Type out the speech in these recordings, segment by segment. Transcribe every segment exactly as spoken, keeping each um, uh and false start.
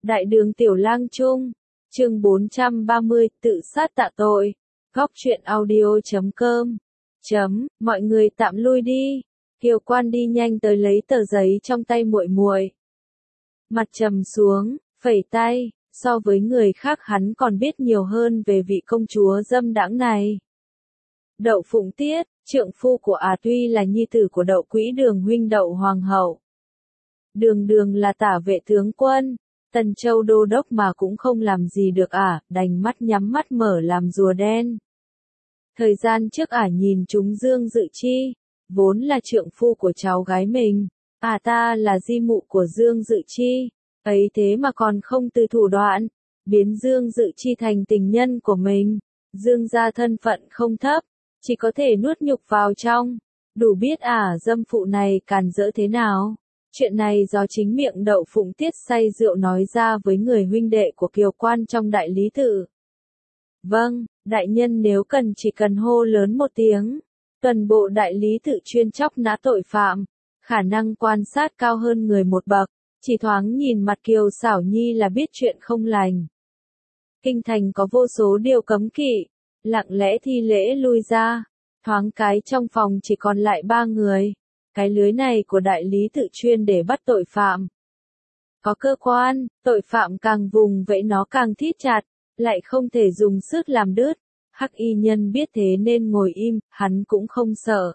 Đại đường Tiểu Lang Trung, chương bốn trăm ba mươi, tự sát tạ tội. Góc truyện audio chấm com. Chấm, mọi người tạm lui đi. Kiều Quan đi nhanh tới lấy tờ giấy trong tay muội muội. Mặt trầm xuống, phẩy tay, so với người khác hắn còn biết nhiều hơn về vị công chúa dâm đãng này. Đậu Phụng Tiết, trượng phu của Á tuy là nhi tử của Đậu Quỹ Đường huynh Đậu Hoàng hậu. Đường Đường là tả vệ tướng quân, Tần Châu đô đốc mà cũng không làm gì được ả, đành mắt nhắm mắt mở làm rùa đen. Thời gian trước ả nhìn chúng Dương Dự Chi, vốn là trượng phu của cháu gái mình, ả ta là di mụ của Dương Dự Chi, ấy thế mà còn không từ thủ đoạn, biến Dương Dự Chi thành tình nhân của mình. Dương gia thân phận không thấp, chỉ có thể nuốt nhục vào trong, đủ biết ả dâm phụ này càn rỡ thế nào. Chuyện này do chính miệng Đậu Phụng Tiết say rượu nói ra với người huynh đệ của Kiều Quan trong đại lý tự. Vâng, đại nhân nếu cần chỉ cần hô lớn một tiếng. Toàn bộ đại lý tự chuyên chóc nã tội phạm, khả năng quan sát cao hơn người một bậc, chỉ thoáng nhìn mặt Kiều Xảo Nhi là biết chuyện không lành. Kinh thành có vô số điều cấm kỵ, lặng lẽ thi lễ lui ra, thoáng cái trong phòng chỉ còn lại ba người. Cái lưới này của đại lý tự chuyên để bắt tội phạm. Có cơ quan, tội phạm càng vùng vẫy nó càng thít chặt, lại không thể dùng sức làm đứt. Hắc y nhân biết thế nên ngồi im, hắn cũng không sợ.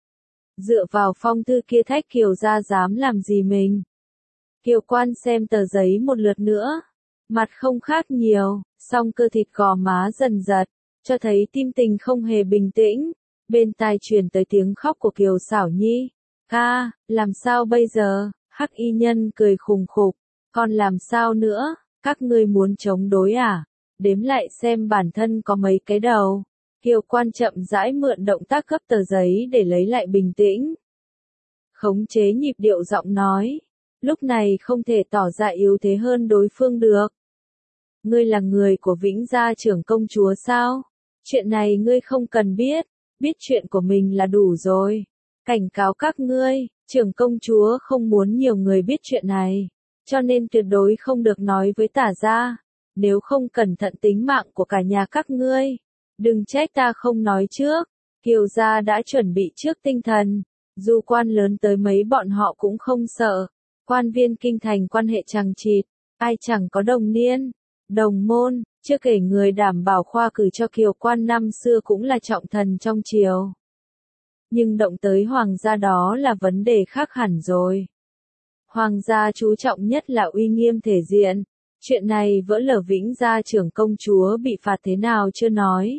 Dựa vào phong thư kia Thách Kiều gia dám làm gì mình. Kiều Quan xem tờ giấy một lượt nữa, mặt không khác nhiều, song cơ thịt gò má dần giật, cho thấy tim tình không hề bình tĩnh. Bên tai truyền tới tiếng khóc của Kiều Xảo Nhi. Ca, làm sao bây giờ? Hắc y nhân cười khùng khục, còn làm sao nữa? Các ngươi muốn chống đối à? Đếm lại xem bản thân có mấy cái đầu. Kiều Quan chậm rãi mượn động tác gấp tờ giấy để lấy lại bình tĩnh. Khống chế nhịp điệu giọng nói, lúc này không thể tỏ ra yếu thế hơn đối phương được. Ngươi là người của Vĩnh Gia trưởng công chúa sao? Chuyện này ngươi không cần biết, biết chuyện của mình là đủ rồi. Cảnh cáo các ngươi, trưởng công chúa không muốn nhiều người biết chuyện này, cho nên tuyệt đối không được nói với tả gia, nếu không cẩn thận tính mạng của cả nhà các ngươi. Đừng trách ta không nói trước, Kiều gia đã chuẩn bị trước tinh thần, dù quan lớn tới mấy bọn họ cũng không sợ, quan viên kinh thành quan hệ chằng chịt, ai chẳng có đồng niên, đồng môn, chưa kể người đảm bảo khoa cử cho Kiều Quan năm xưa cũng là trọng thần trong triều. Nhưng động tới hoàng gia đó là vấn đề khác hẳn rồi. Hoàng gia chú trọng nhất là uy nghiêm thể diện, chuyện này vỡ lở Vĩnh Gia trưởng công chúa bị phạt thế nào chưa nói.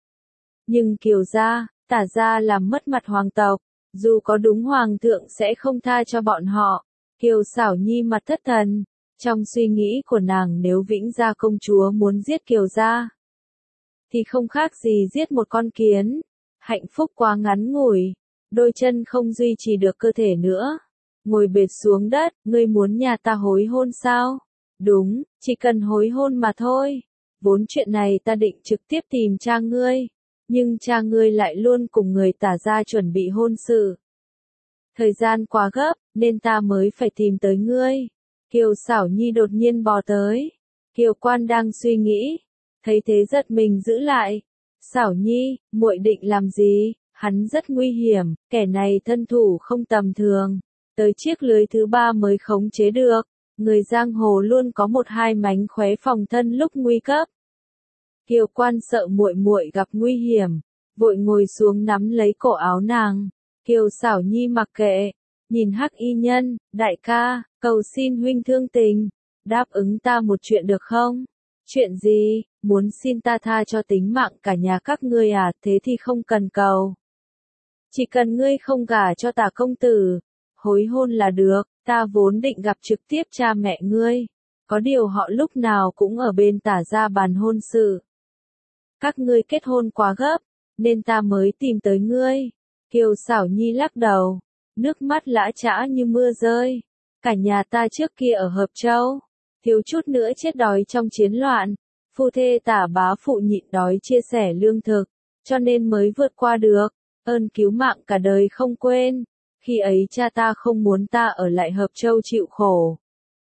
Nhưng Kiều gia, tả gia làm mất mặt hoàng tộc, dù có đúng hoàng thượng sẽ không tha cho bọn họ. Kiều Xảo Nhi mặt thất thần, trong suy nghĩ của nàng nếu Vĩnh Gia công chúa muốn giết Kiều gia, thì không khác gì giết một con kiến. Hạnh phúc quá ngắn ngủi, đôi chân không duy trì được cơ thể nữa. Ngồi bệt xuống đất, ngươi muốn nhà ta hối hôn sao? Đúng, chỉ cần hối hôn mà thôi. Vốn chuyện này ta định trực tiếp tìm cha ngươi, nhưng cha ngươi lại luôn cùng người tả gia chuẩn bị hôn sự. Thời gian quá gấp, nên ta mới phải tìm tới ngươi. Kiều Xảo Nhi đột nhiên bò tới. Kiều Quan đang suy nghĩ, thấy thế giật mình giữ lại. Xảo Nhi, muội định làm gì? Hắn rất nguy hiểm, kẻ này thân thủ không tầm thường, tới chiếc lưới thứ ba mới khống chế được. Người giang hồ luôn có một hai mánh khóe phòng thân lúc nguy cấp. Kiều Quan sợ muội muội gặp nguy hiểm, vội ngồi xuống nắm lấy cổ áo nàng. Kiều Xảo Nhi mặc kệ, nhìn Hắc y nhân, đại ca, cầu xin huynh thương tình, đáp ứng ta một chuyện được không? Chuyện gì? Muốn xin ta tha cho tính mạng cả nhà các ngươi à? Thế thì không cần cầu. Chỉ cần ngươi không gả cho tả công tử, hối hôn là được. Ta vốn định gặp trực tiếp cha mẹ ngươi, có điều họ lúc nào cũng ở bên tả gia bàn hôn sự. Các ngươi kết hôn quá gấp, nên ta mới tìm tới ngươi. Kiều Xảo Nhi lắc đầu, nước mắt lã chã như mưa rơi. Cả nhà ta trước kia ở Hợp Châu, thiếu chút nữa chết đói trong chiến loạn. Phu thê tả bá phụ nhịn đói chia sẻ lương thực, cho nên mới vượt qua được. Ơn cứu mạng cả đời không quên. Khi ấy cha ta không muốn ta ở lại Hợp Châu chịu khổ.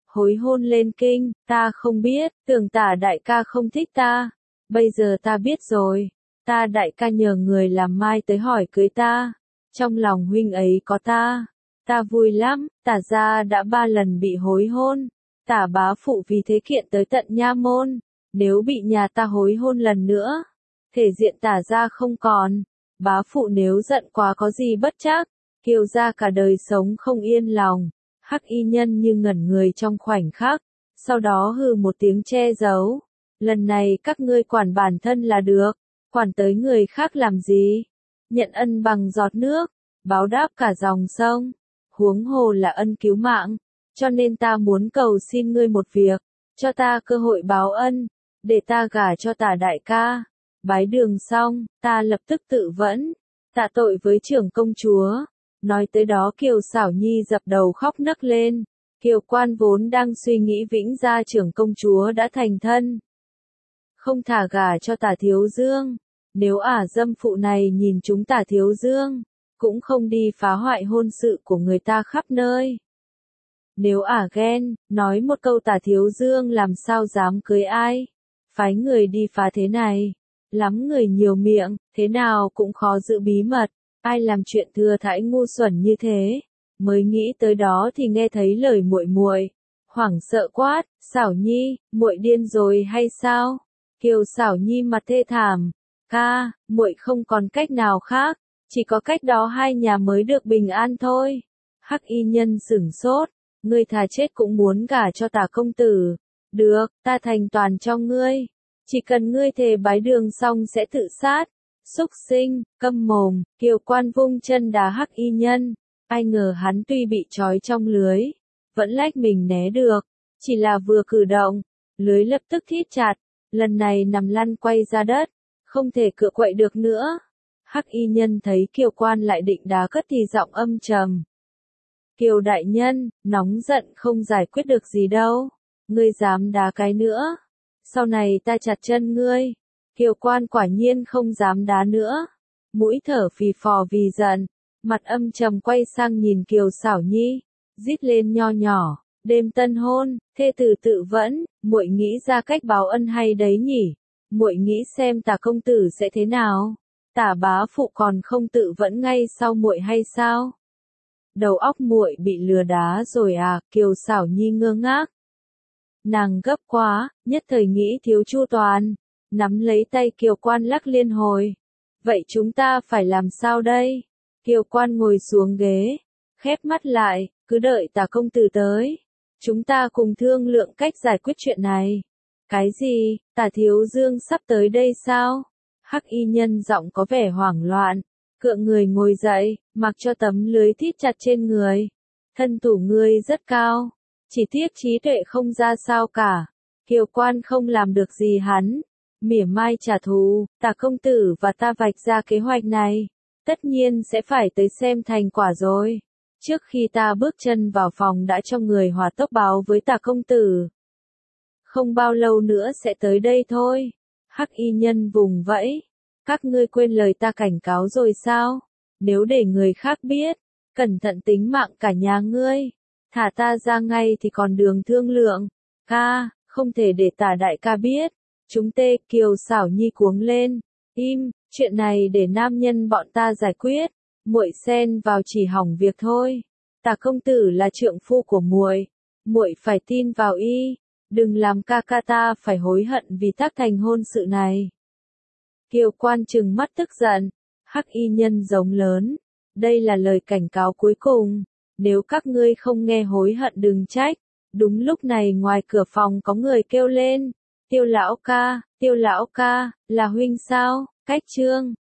hối hôn lên kinh, ta không biết, tưởng Tả đại ca không thích ta. Bây giờ ta biết rồi, ta đại ca nhờ người làm mai tới hỏi cưới ta. Trong lòng huynh ấy có ta, ta vui lắm, Tả gia đã ba lần bị hối hôn. Tả bá phụ vì thế kiện tới tận nha môn, nếu bị nhà ta hối hôn lần nữa, thể diện Tả gia không còn. Bá phụ nếu giận quá có gì bất trắc, Kiều gia cả đời sống không yên lòng. Hắc y nhân như ngẩn người trong khoảnh khắc, sau đó hừ một tiếng che giấu. Lần này các ngươi quản bản thân là được, quản tới người khác làm gì? Nhận ân bằng giọt nước, báo đáp cả dòng sông, huống hồ là ân cứu mạng, cho nên ta muốn cầu xin ngươi một việc, cho ta cơ hội báo ân, để ta gả cho Tả đại ca. Bái đường xong, ta lập tức tự vẫn, tạ tội với trưởng công chúa. Nói tới đó Kiều Xảo Nhi dập đầu khóc nấc lên. Kiều Quan vốn đang suy nghĩ Vĩnh gia trưởng công chúa đã thành thân, không thả gả cho Tả thiếu dương. Nếu ả dâm phụ này nhìn chúng Tả thiếu dương, cũng không đi phá hoại hôn sự của người ta khắp nơi. Nếu ả ghen, nói một câu Tả thiếu dương làm sao dám cưới ai, phái người đi phá thế này. Lắm người nhiều miệng, thế nào cũng khó giữ bí mật. Ai làm chuyện thừa thãi ngu xuẩn như thế? Mới nghĩ tới đó thì nghe thấy lời muội muội, hoảng sợ quát, "Xảo Nhi, muội điên rồi hay sao?" Kiều Xảo Nhi mặt thê thảm, "Ca, muội không còn cách nào khác, chỉ có cách đó hai nhà mới được bình an thôi." Hắc y nhân sửng sốt, "Ngươi thà chết cũng muốn gả cho Tả công tử. Được, ta thành toàn cho ngươi. Chỉ cần ngươi thề bái đường xong sẽ tự sát." Xúc sinh, câm mồm, Kiều Quan vung chân đá Hắc y nhân. Ai ngờ hắn tuy bị trói trong lưới, vẫn lách mình né được. Chỉ là vừa cử động, lưới lập tức thít chặt, lần này nằm lăn quay ra đất, không thể cựa quậy được nữa. Hắc y nhân thấy Kiều Quan lại định đá cất thì giọng âm trầm. "Kiều đại nhân, nóng giận không giải quyết được gì đâu. Ngươi dám đá cái nữa, sau này ta chặt chân ngươi." Kiều Quan quả nhiên không dám đá nữa, mũi thở phì phò vì giận, mặt âm trầm quay sang nhìn Kiều Xảo Nhi, rít lên nho nhỏ, "Đêm tân hôn, thê tử tự vẫn, muội nghĩ ra cách báo ân hay đấy nhỉ? Muội nghĩ xem Tả công tử sẽ thế nào? Tả bá phụ còn không tự vẫn ngay sau muội hay sao?" Đầu óc muội bị lừa đá rồi à? Kiều Xảo Nhi ngơ ngác. Nàng gấp quá, nhất thời nghĩ thiếu chu toàn, nắm lấy tay Kiều Quan lắc liên hồi. "Vậy chúng ta phải làm sao đây?" Kiều Quan ngồi xuống ghế, khép mắt lại, "Cứ đợi Tả công tử tới, chúng ta cùng thương lượng cách giải quyết chuyện này." "Cái gì, Tả thiếu dương sắp tới đây sao?" Hắc y nhân giọng có vẻ hoảng loạn, cựa người ngồi dậy, mặc cho tấm lưới thít chặt trên người. "Thân thủ ngươi rất cao, chỉ tiếc trí tuệ không ra sao cả." Kiều Quan không làm được gì hắn, mỉa mai trả thù. "Tả công tử và ta vạch ra kế hoạch này, tất nhiên sẽ phải tới xem thành quả rồi. Trước khi ta bước chân vào phòng đã cho người hỏa tốc báo với Tả công tử. Không bao lâu nữa sẽ tới đây thôi." Hắc y nhân vùng vẫy, "Các ngươi quên lời ta cảnh cáo rồi sao? Nếu để người khác biết, cẩn thận tính mạng cả nhà ngươi. Thả ta ra ngay thì còn đường thương lượng." "Ca, không thể để Tả đại ca biết. Chúng tê." Kiều Xảo Nhi cuống lên, "Im, chuyện này để nam nhân bọn ta giải quyết, muội xen vào chỉ hỏng việc thôi. Tả công tử là trượng phu của muội, muội phải tin vào y, đừng làm ca ca ta phải hối hận vì tác thành hôn sự này." Kiều Quan trừng mắt tức giận, Hắc y nhân giống lớn, "Đây là lời cảnh cáo cuối cùng, nếu các ngươi không nghe hối hận đừng trách." Đúng lúc này ngoài cửa phòng có người kêu lên, "Tiêu lão ca, Tiêu lão ca, là huynh sao?" Cách chương